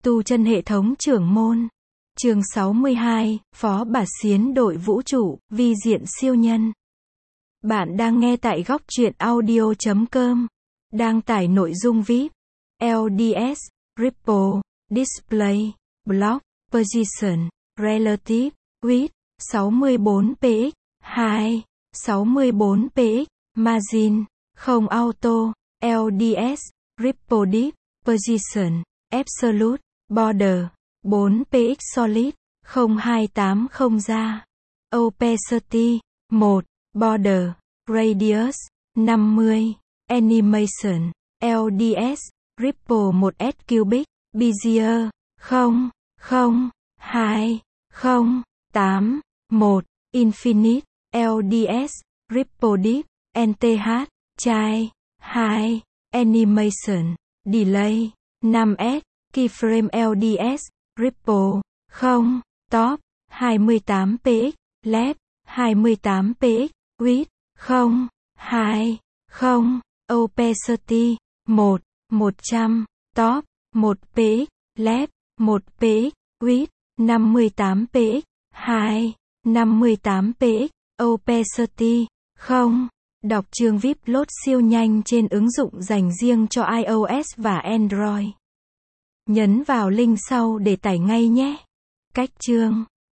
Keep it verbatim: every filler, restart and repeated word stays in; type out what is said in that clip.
Tu chân hệ thống trưởng môn. Chương sáu mươi hai, Phó Bà Xiến đội vũ trụ, vi diện siêu nhân. Bạn đang nghe tại góc truyện audio chấm com. Đang tải nội dung vi ai pi, lờ đê ét, Ripple, Display, Block, Position, Relative, Width, sáu mươi bốn px, hai, sáu mươi bốn px, Margin, không Auto, lờ đê ét, Ripple Deep, Position, Absolute, Border, bốn px Solid, không hai tám không ra. Opacity, một, Border, Radius, năm mươi, Animation, lờ đê ét, Ripple một s Cubic, Bezier, không, không, hai, không, tám, một, Infinite, lờ đê ét, Ripple Deep, en tê hát, Chai, hai, Animation, Delay, năm s, Keyframe lờ đê ét, Ripple, không, Top, hai mươi tám px, Left, hai mươi tám px, Width, không, hai, không, Opacity, một, một trăm, Top, một px, Left, một px, Width, năm mươi tám px, hai, năm mươi tám px, Opacity, không. Đọc chương vi ai pi Load siêu nhanh trên ứng dụng dành riêng cho iOS và Android. Nhấn vào link sau để tải ngay nhé. Cách chương